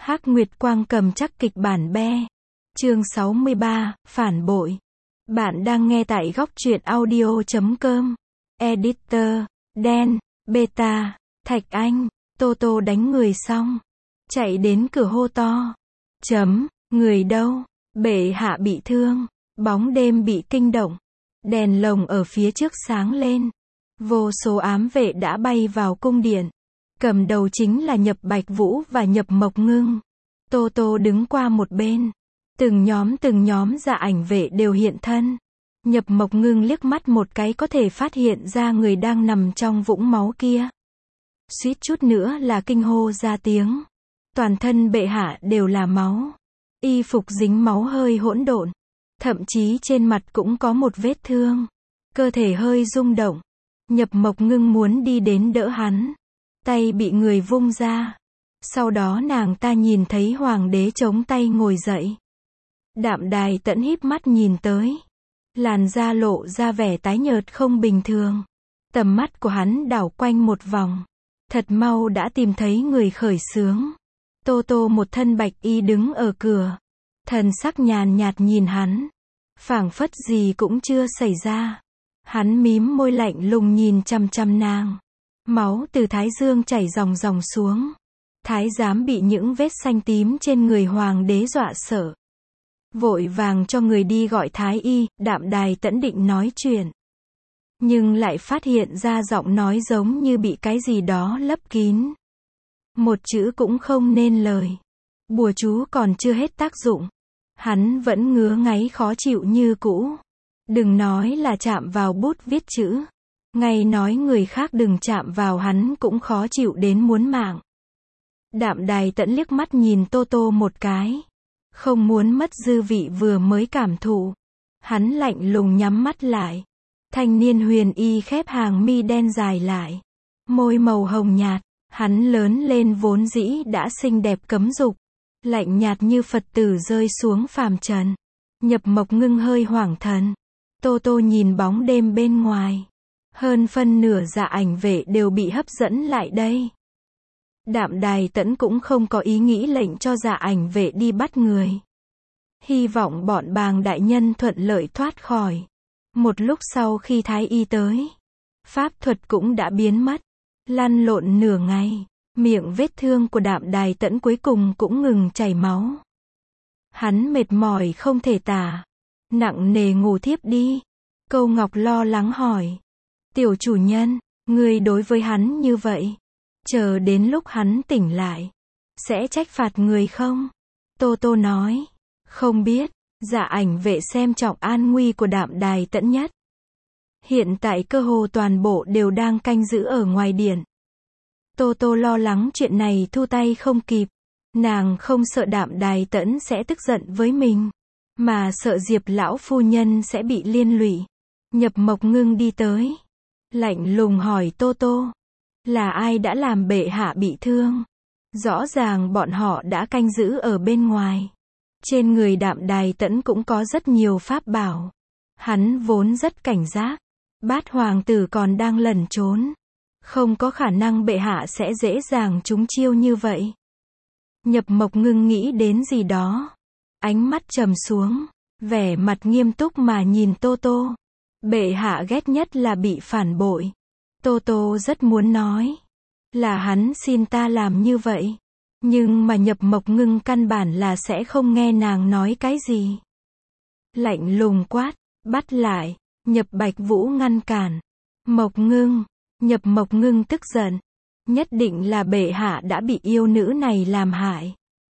Hắc Nguyệt Quang cầm chắc kịch bản be. Chương 63, phản bội. Bạn đang nghe tại góc truyện audio.com. Editor, Dan, Beta, Thạch Anh, Tô Tô đánh người xong. Chạy đến cửa hô to. Người đâu? Bệ hạ bị thương. Bóng đêm bị kinh động. Đèn lồng ở phía trước sáng lên. Vô số ám vệ đã bay vào cung điện. Cầm đầu chính là Nhập Bạch Vũ và Nhập Mộc Ngưng. Tô Tô đứng qua một bên. Từng nhóm dạ ảnh vệ đều hiện thân. Nhập Mộc Ngưng liếc mắt một cái có thể phát hiện ra người đang nằm trong vũng máu kia. Suýt chút nữa là kinh hô ra tiếng. Toàn thân bệ hạ đều là máu. Y phục dính máu hơi hỗn độn. Thậm chí trên mặt cũng có một vết thương. Cơ thể hơi rung động. Nhập Mộc Ngưng muốn đi đến đỡ hắn. Tay bị người vung ra. Sau đó nàng ta nhìn thấy hoàng đế chống tay ngồi dậy. Đạm Đài Tẫn híp mắt nhìn tới. Làn da lộ ra vẻ tái nhợt không bình thường. Tầm mắt của hắn đảo quanh một vòng. Thật mau đã tìm thấy người khởi xướng. Tô Tô một thân bạch y đứng ở cửa. Thần sắc nhàn nhạt nhìn hắn. Phảng phất gì cũng chưa xảy ra. Hắn mím môi lạnh lùng nhìn chằm chằm nàng. Máu từ thái dương chảy ròng ròng xuống. Thái giám bị những vết xanh tím trên người hoàng đế dọa sợ. Vội vàng cho người đi gọi thái y. Đạm Đài Tẫn định nói chuyện. Nhưng lại phát hiện ra giọng nói giống như bị cái gì đó lấp kín. Một chữ cũng không nên lời. Bùa chú còn chưa hết tác dụng. Hắn vẫn ngứa ngáy khó chịu như cũ. Đừng nói là chạm vào bút viết chữ. Ngay nói người khác đừng chạm vào hắn cũng khó chịu đến muốn mạng. Đạm Đài Tẫn liếc mắt nhìn Tô Tô một cái. Không muốn mất dư vị vừa mới cảm thụ. Hắn lạnh lùng nhắm mắt lại. Thanh niên huyền y khép hàng mi đen dài lại. Môi màu hồng nhạt. Hắn lớn lên vốn dĩ đã xinh đẹp cấm dục. Lạnh nhạt như Phật tử rơi xuống phàm trần. Nhập Mộc Ngưng hơi hoảng thần. Tô Tô nhìn bóng đêm bên ngoài. Hơn phân nửa dạ ảnh vệ đều bị hấp dẫn lại đây. Đạm Đài Tẫn cũng không có ý nghĩ lệnh cho dạ ảnh vệ đi bắt người. Hy vọng bọn Bàng đại nhân thuận lợi thoát khỏi. Một lúc sau khi thái y tới, pháp thuật cũng đã biến mất. Lăn lộn nửa ngày, miệng vết thương của Đạm Đài Tẫn cuối cùng cũng ngừng chảy máu. Hắn mệt mỏi không thể tả. Nặng nề ngủ thiếp đi. Câu Ngọc lo lắng hỏi. Tiểu chủ nhân, ngươi đối với hắn như vậy. Chờ đến lúc hắn tỉnh lại. Sẽ trách phạt người không? Tô Tô nói. Không biết, dạ ảnh vệ xem trọng an nguy của Đạm Đài Tẫn nhất. Hiện tại cơ hồ toàn bộ đều đang canh giữ ở ngoài điện. Tô Tô lo lắng chuyện này thu tay không kịp. Nàng không sợ Đạm Đài Tẫn sẽ tức giận với mình. Mà sợ Diệp lão phu nhân sẽ bị liên lụy. Nhập Mộc Ngưng đi tới. Lạnh lùng hỏi Tô Tô. Là ai đã làm bệ hạ bị thương? Rõ ràng bọn họ đã canh giữ ở bên ngoài. Trên người Đạm Đài Tẫn cũng có rất nhiều pháp bảo. Hắn vốn rất cảnh giác. Bát hoàng tử còn đang lẩn trốn. Không có khả năng bệ hạ sẽ dễ dàng trúng chiêu như vậy. Nhập Mộc Ngưng nghĩ đến gì đó. Ánh mắt trầm xuống. Vẻ mặt nghiêm túc mà nhìn Tô Tô. Bệ hạ ghét nhất là bị phản bội. Tô Tô rất muốn nói. Là hắn xin ta làm như vậy. Nhưng mà Nhập Mộc Ngưng căn bản là sẽ không nghe nàng nói cái gì. Lạnh lùng quát. Bắt lại. Nhập Bạch Vũ ngăn cản. Mộc Ngưng. Nhập Mộc Ngưng tức giận. Nhất định là bệ hạ đã bị yêu nữ này làm hại.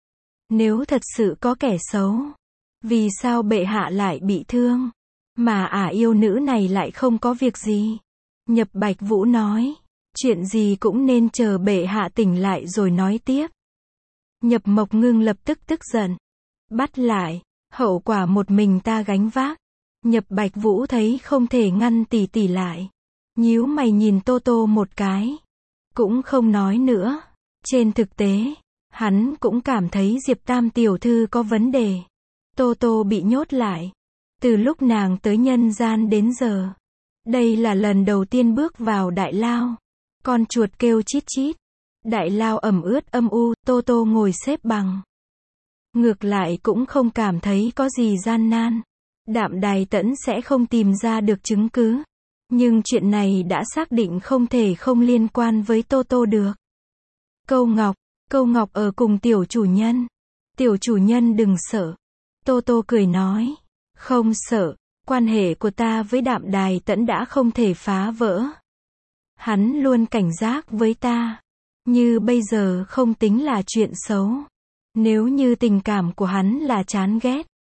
Nếu thật sự có kẻ xấu. Vì sao bệ hạ lại bị thương? Mà yêu nữ này lại không có việc gì. Nhập Bạch Vũ nói. Chuyện gì cũng nên chờ bệ hạ tỉnh lại rồi nói tiếp. Nhập Mộc Ngưng lập tức tức giận. Bắt lại. Hậu quả một mình ta gánh vác. Nhập Bạch Vũ thấy không thể ngăn tỷ tỷ lại. Nhíu mày nhìn Tô Tô một cái. Cũng không nói nữa. Trên thực tế, hắn cũng cảm thấy Diệp Tam tiểu thư có vấn đề. Tô Tô bị nhốt lại. Từ lúc nàng tới nhân gian đến giờ. Đây là lần đầu tiên bước vào đại lao. Con chuột kêu chít chít. Đại lao ẩm ướt âm u, Tô Tô ngồi xếp bằng. Ngược lại cũng không cảm thấy có gì gian nan. Đạm Đài Tẫn sẽ không tìm ra được chứng cứ. Nhưng chuyện này đã xác định không thể không liên quan với Tô Tô được. Câu Ngọc ở cùng tiểu chủ nhân. Tiểu chủ nhân đừng sợ. Tô Tô cười nói. Không sợ, quan hệ của ta với Đạm Đài Tẫn đã không thể phá vỡ. Hắn luôn cảnh giác với ta. Như bây giờ không tính là chuyện xấu. Nếu như tình cảm của hắn là chán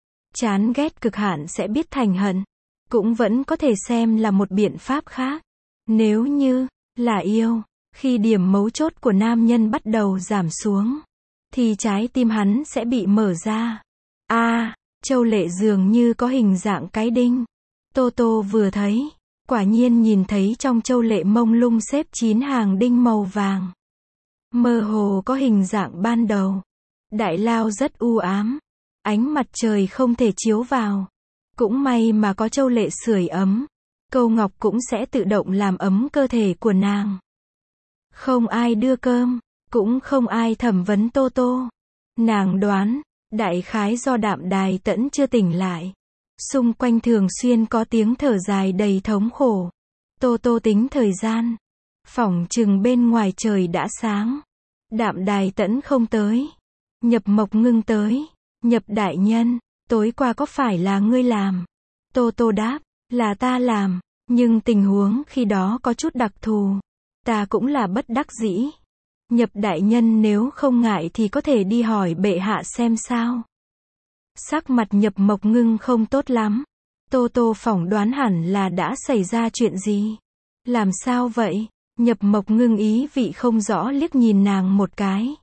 ghét cực hạn sẽ biết thành hận, cũng vẫn có thể xem là một biện pháp khác. Nếu như là yêu, khi điểm mấu chốt của nam nhân bắt đầu giảm xuống, thì trái tim hắn sẽ bị mở ra. Châu Lệ dường như có hình dạng cái đinh. Tô Tô vừa thấy, quả nhiên nhìn thấy trong Châu Lệ mông lung xếp 9 hàng đinh màu vàng. Mơ hồ có hình dạng ban đầu. Đại lao rất u ám. Ánh mặt trời không thể chiếu vào. Cũng may mà có Châu Lệ sưởi ấm. Câu Ngọc cũng sẽ tự động làm ấm cơ thể của nàng. Không ai đưa cơm, cũng không ai thẩm vấn Tô Tô. Nàng đoán, đại khái do Đạm Đài Tẫn chưa tỉnh lại. Xung quanh thường xuyên có tiếng thở dài đầy thống khổ. Tô Tô tính thời gian. Phỏng chừng bên ngoài trời đã sáng. Đạm Đài Tẫn không tới. Nhập Mộc Ngưng tới. Nhập đại nhân, tối qua có phải là ngươi làm? Tô Tô đáp, là ta làm, nhưng tình huống khi đó có chút đặc thù. Ta cũng là bất đắc dĩ. Nhập đại nhân nếu không ngại thì có thể đi hỏi bệ hạ xem sao. Sắc mặt Nhập Mộc Ngưng không tốt lắm. Tô Tô phỏng đoán hẳn là đã xảy ra chuyện gì. Làm sao vậy? Nhập Mộc Ngưng ý vị không rõ liếc nhìn nàng một cái.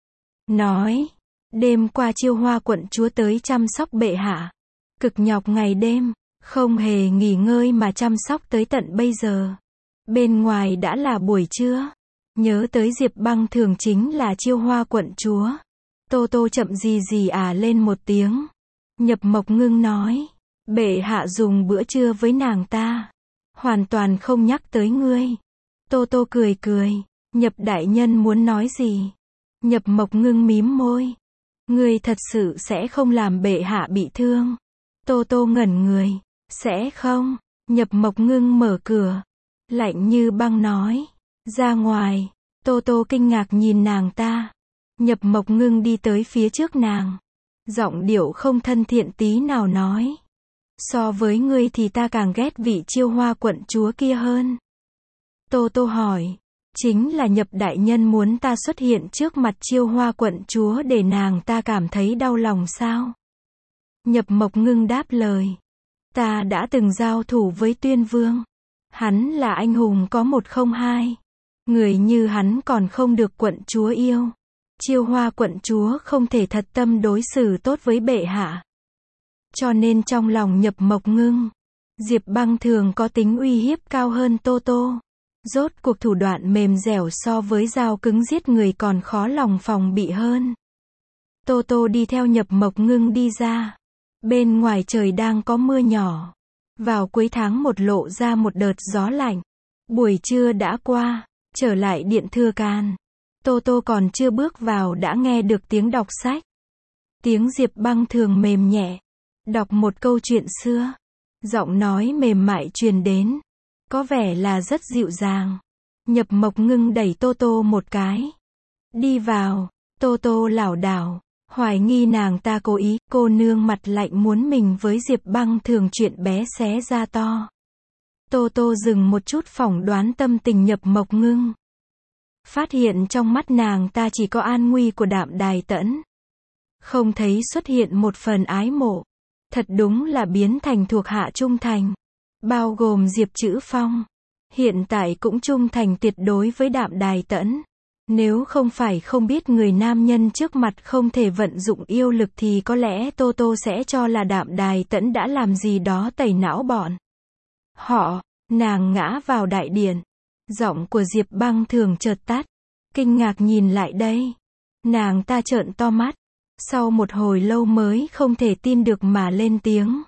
Nói, đêm qua Chiêu Hoa quận chúa tới chăm sóc bệ hạ. Cực nhọc ngày đêm, không hề nghỉ ngơi mà chăm sóc tới tận bây giờ. Bên ngoài đã là buổi trưa. Nhớ tới Diệp Băng Thường chính là Chiêu Hoa quận chúa. Tô Tô chậm gì lên một tiếng. Nhập Mộc Ngưng nói, bệ hạ dùng bữa trưa với nàng ta. Hoàn toàn không nhắc tới ngươi. Tô Tô cười. Nhập đại nhân muốn nói gì? Nhập Mộc Ngưng mím môi. Ngươi thật sự sẽ không làm bệ hạ bị thương. Tô Tô ngẩn người. Sẽ không. Nhập Mộc Ngưng mở cửa. Lạnh như băng nói. Ra ngoài. Tô Tô kinh ngạc nhìn nàng ta. Nhập Mộc Ngưng đi tới phía trước nàng. Giọng điệu không thân thiện tí nào nói. So với ngươi thì ta càng ghét vị Chiêu Hoa quận chúa kia hơn. Tô Tô hỏi. Chính là Nhập đại nhân muốn ta xuất hiện trước mặt Chiêu Hoa quận chúa để nàng ta cảm thấy đau lòng sao? Nhập Mộc Ngưng đáp lời. Ta đã từng giao thủ với Tuyên Vương. Hắn là anh hùng có 102. Người như hắn còn không được quận chúa yêu. Chiêu Hoa quận chúa không thể thật tâm đối xử tốt với bệ hạ. Cho nên trong lòng Nhập Mộc Ngưng, Diệp Băng Thường có tính uy hiếp cao hơn Tô Tô. Rốt cuộc thủ đoạn mềm dẻo so với dao cứng giết người còn khó lòng phòng bị hơn. Tô Tô đi theo Nhập Mộc Ngưng đi ra. Bên ngoài trời đang có mưa nhỏ. Vào cuối tháng 1 lộ ra một đợt gió lạnh. Buổi trưa đã qua, trở lại điện Thừa Can. Tô Tô còn chưa bước vào đã nghe được tiếng đọc sách. Tiếng Diệp Băng Thường mềm nhẹ. Đọc một câu chuyện xưa. Giọng nói mềm mại truyền đến. Có vẻ là rất dịu dàng. Nhập Mộc Ngưng đẩy Tô Tô một cái. Đi vào. Tô Tô lảo đảo. Hoài nghi nàng ta cố ý. Cô nương mặt lạnh muốn mình với Diệp Băng Thường chuyện bé xé ra to. Tô Tô dừng một chút phỏng đoán tâm tình Nhập Mộc Ngưng. Phát hiện trong mắt nàng ta chỉ có an nguy của Đạm Đài Tẫn. Không thấy xuất hiện một phần ái mộ. Thật đúng là biến thành thuộc hạ trung thành. Bao gồm Diệp Chữ Phong. Hiện tại cũng trung thành tuyệt đối với Đạm Đài Tẫn. Nếu không phải không biết người nam nhân trước mặt không thể vận dụng yêu lực thì có lẽ Tô Tô sẽ cho là Đạm Đài Tẫn đã làm gì đó tẩy não bọn họ. Nàng ngã vào đại điện. Giọng của Diệp Băng Thường chợt tắt. Kinh ngạc nhìn lại đây. Nàng ta trợn to mắt. Sau một hồi lâu mới không thể tin được mà lên tiếng.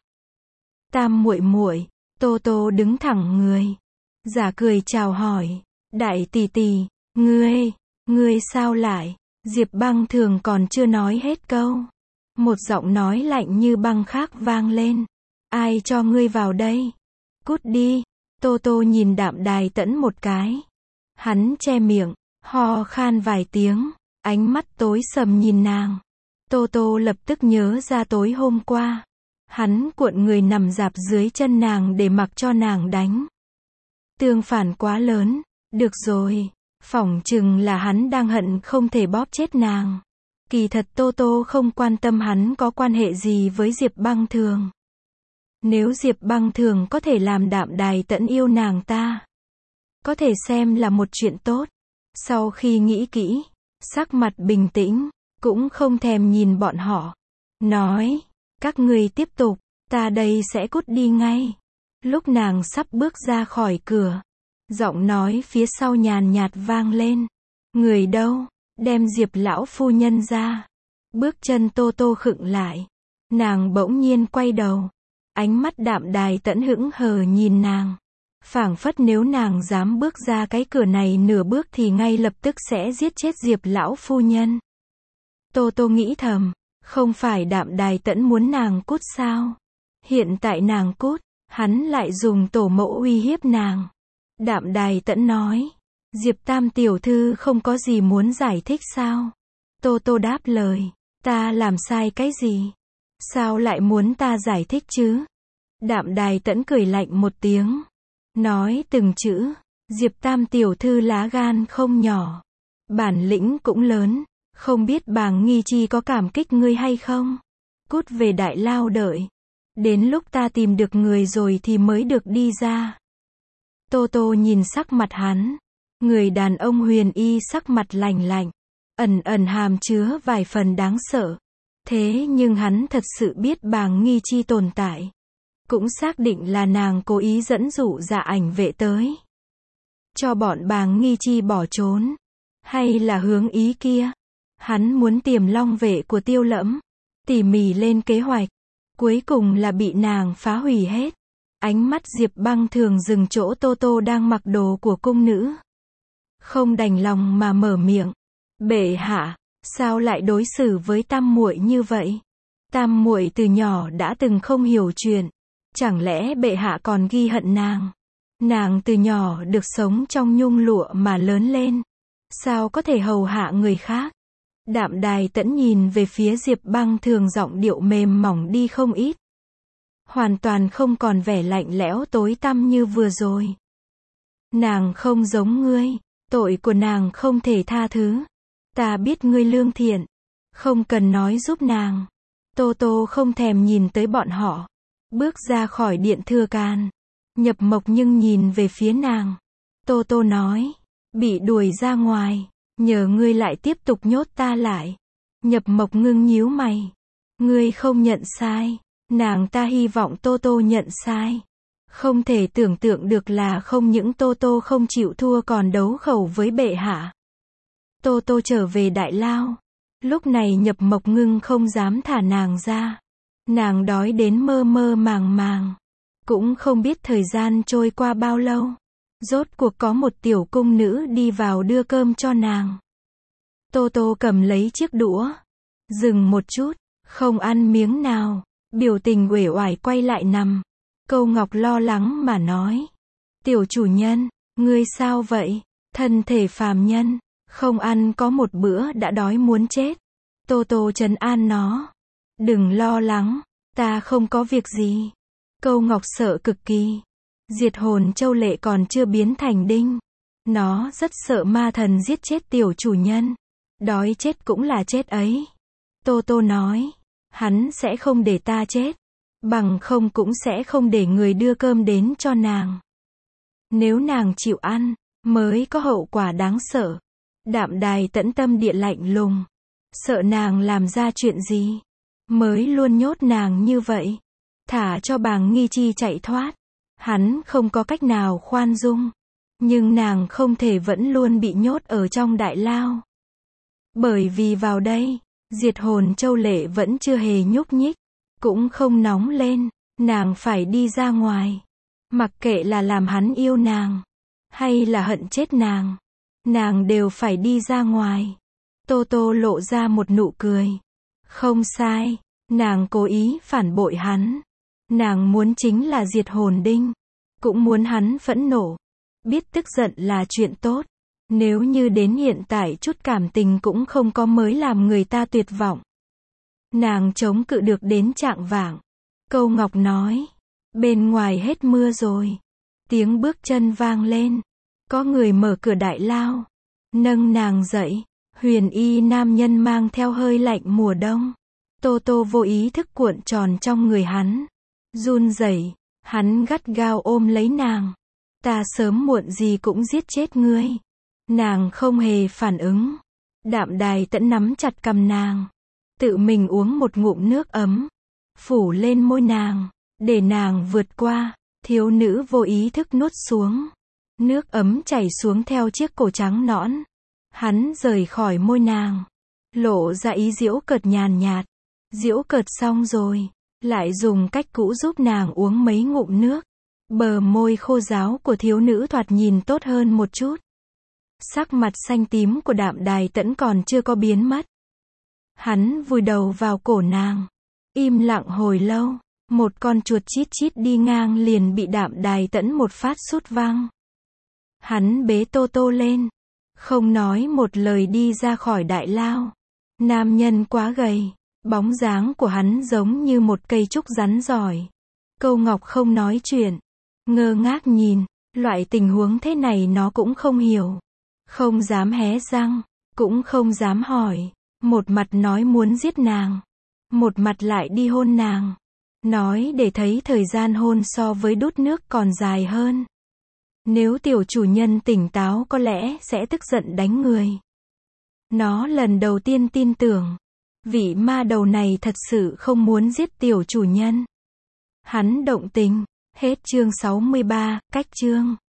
Tam muội muội. Tô Tô đứng thẳng người. Giả cười chào hỏi. Đại tỷ tỷ, ngươi, Ngươi sao lại? Diệp Băng Thường còn chưa nói hết câu. Một giọng nói lạnh như băng khác vang lên. Ai cho ngươi vào đây? Cút đi. Tô Tô nhìn Đạm Đài Tẫn một cái. Hắn che miệng, ho khan vài tiếng, ánh mắt tối sầm nhìn nàng. Tô Tô lập tức nhớ ra tối hôm qua. Hắn cuộn người nằm rạp dưới chân nàng để mặc cho nàng đánh. Tương phản quá lớn. Được rồi. Phỏng chừng là hắn đang hận không thể bóp chết nàng. Kỳ thật Tô Tô không quan tâm hắn có quan hệ gì với Diệp Băng Thường. Nếu Diệp Băng Thường có thể làm Đạm Đài Tẫn yêu nàng ta, có thể xem là một chuyện tốt. Sau khi nghĩ kỹ, sắc mặt bình tĩnh, cũng không thèm nhìn bọn họ. Nói, các ngươi tiếp tục, ta đây sẽ cút đi ngay. Lúc nàng sắp bước ra khỏi cửa, giọng nói phía sau nhàn nhạt vang lên. Người đâu? Đem Diệp lão phu nhân ra. Bước chân Tô Tô khựng lại. Nàng bỗng nhiên quay đầu. Ánh mắt Đạm Đài Tẫn hững hờ nhìn nàng. Phảng phất nếu nàng dám bước ra cái cửa này nửa bước thì ngay lập tức sẽ giết chết Diệp lão phu nhân. Tô Tô nghĩ thầm, không phải Đạm Đài Tẫn muốn nàng cút sao? Hiện tại nàng cút, hắn lại dùng tổ mẫu uy hiếp nàng. Đạm Đài Tẫn nói, Diệp Tam tiểu thư không có gì muốn giải thích sao? Tô Tô đáp lời, ta làm sai cái gì? Sao lại muốn ta giải thích chứ? Đạm Đài Tẫn cười lạnh một tiếng, nói từng chữ, Diệp Tam tiểu thư lá gan không nhỏ, bản lĩnh cũng lớn, không biết Bàng Nghi Chi có cảm kích ngươi hay không? Cút về Đại Lao đợi, đến lúc ta tìm được người rồi thì mới được đi ra. Tô Tô nhìn sắc mặt hắn, người đàn ông huyền y sắc mặt lạnh lạnh, ẩn ẩn hàm chứa vài phần đáng sợ. Thế nhưng hắn thật sự biết Bàng Nghi Chi tồn tại, cũng xác định là nàng cố ý dẫn dụ Dạ Ảnh vệ tới, cho bọn Bàng Nghi Chi bỏ trốn, hay là hướng ý kia. Hắn muốn Tiềm Long vệ của Tiêu Lẫm, tỉ mỉ lên kế hoạch, cuối cùng là bị nàng phá hủy hết. Ánh mắt Diệp Băng Thường dừng chỗ Tô Tô đang mặc đồ của cung nữ. Không đành lòng mà mở miệng. Bệ hạ, sao lại đối xử với Tam muội như vậy? Tam muội từ nhỏ đã từng không hiểu chuyện. Chẳng lẽ bệ hạ còn ghi hận nàng? Nàng từ nhỏ được sống trong nhung lụa mà lớn lên. Sao có thể hầu hạ người khác? Đạm Đài Tẫn nhìn về phía Diệp Băng Thường, giọng điệu mềm mỏng đi không ít. Hoàn toàn không còn vẻ lạnh lẽo tối tăm như vừa rồi. Nàng không giống ngươi, tội của nàng không thể tha thứ. Ta biết ngươi lương thiện, không cần nói giúp nàng. Tô Tô không thèm nhìn tới bọn họ, bước ra khỏi điện Thừa Can. Nhập Mộc nhưng nhìn về phía nàng. Tô Tô nói, bị đuổi ra ngoài, nhờ ngươi lại tiếp tục nhốt ta lại. Nhập Mộc ngưng nhíu mày. Ngươi không nhận sai. Nàng ta hy vọng Tô Tô nhận sai. Không thể tưởng tượng được là không những Tô Tô không chịu thua còn đấu khẩu với bệ hạ. Tô Tô trở về Đại Lao. Lúc này Nhập Mộc ngưng không dám thả nàng ra. Nàng đói đến mơ mơ màng màng. Cũng không biết thời gian trôi qua bao lâu. Rốt cuộc có một tiểu cung nữ đi vào đưa cơm cho nàng. Tô Tô cầm lấy chiếc đũa. Dừng một chút, không ăn miếng nào. Biểu tình uể oải quay lại nằm. Câu Ngọc lo lắng mà nói. Tiểu chủ nhân, ngươi sao vậy? Thân thể phàm nhân, không ăn có một bữa đã đói muốn chết. Tô Tô trấn an nó. Đừng lo lắng, ta không có việc gì. Câu Ngọc sợ cực kỳ. Diệt hồn Châu Lệ còn chưa biến thành đinh. Nó rất sợ ma thần giết chết tiểu chủ nhân. Đói chết cũng là chết ấy. Tô Tô nói. Hắn sẽ không để ta chết. Bằng không cũng sẽ không để người đưa cơm đến cho nàng. Nếu nàng chịu ăn, mới có hậu quả đáng sợ. Đạm Đài Tẫn tâm địa lạnh lùng. Sợ nàng làm ra chuyện gì, mới luôn nhốt nàng như vậy. Thả cho Bàng Nghi Chi chạy thoát. Hắn không có cách nào khoan dung. Nhưng nàng không thể vẫn luôn bị nhốt ở trong Đại Lao. Bởi vì vào đây, Diệt hồn Châu Lệ vẫn chưa hề nhúc nhích, cũng không nóng lên, nàng phải đi ra ngoài. Mặc kệ là làm hắn yêu nàng, hay là hận chết nàng, nàng đều phải đi ra ngoài. Tô Tô lộ ra một nụ cười. Không sai, nàng cố ý phản bội hắn. Nàng muốn chính là diệt hồn đinh. Cũng muốn hắn phẫn nộ. Biết tức giận là chuyện tốt. Nếu như đến hiện tại chút cảm tình cũng không có mới làm người ta tuyệt vọng. Nàng chống cự được đến chạng vạng. Câu Ngọc nói. Bên ngoài hết mưa rồi. Tiếng bước chân vang lên. Có người mở cửa đại lao. Nâng nàng dậy. Huyền y nam nhân mang theo hơi lạnh mùa đông. Tô Tô vô ý thức cuộn tròn trong người hắn. Run rẩy, hắn gắt gao ôm lấy nàng. Ta sớm muộn gì cũng giết chết ngươi. Nàng không hề phản ứng. Đạm Đài Tẫn nắm chặt cằm nàng. Tự mình uống một ngụm nước ấm. Phủ lên môi nàng. Để nàng vượt qua. Thiếu nữ vô ý thức nuốt xuống. Nước ấm chảy xuống theo chiếc cổ trắng nõn. Hắn rời khỏi môi nàng. Lộ ra ý giễu cợt nhàn nhạt. Giễu cợt xong rồi. Lại dùng cách cũ giúp nàng uống mấy ngụm nước. Bờ môi khô ráo của thiếu nữ thoạt nhìn tốt hơn một chút. Sắc mặt xanh tím của Đạm Đài Tẫn còn chưa có biến mất. Hắn vùi đầu vào cổ nàng. Im lặng hồi lâu. Một con chuột chít chít đi ngang liền bị Đạm Đài Tẫn một phát sút văng. Hắn bế Tô Tô lên. Không nói một lời đi ra khỏi đại lao. Nam nhân quá gầy. Bóng dáng của hắn giống như một cây trúc rắn giỏi. Câu Ngọc không nói chuyện. Ngơ ngác nhìn. Loại tình huống thế này nó cũng không hiểu. Không dám hé răng. Cũng không dám hỏi. Một mặt nói muốn giết nàng. Một mặt lại đi hôn nàng. Nói để thấy thời gian hôn so với đút nước còn dài hơn. Nếu tiểu chủ nhân tỉnh táo có lẽ sẽ tức giận đánh người. Nó lần đầu tiên tin tưởng. Vị ma đầu này thật sự không muốn giết tiểu chủ nhân. Hắn động tình. Hết chương 63, cách chương.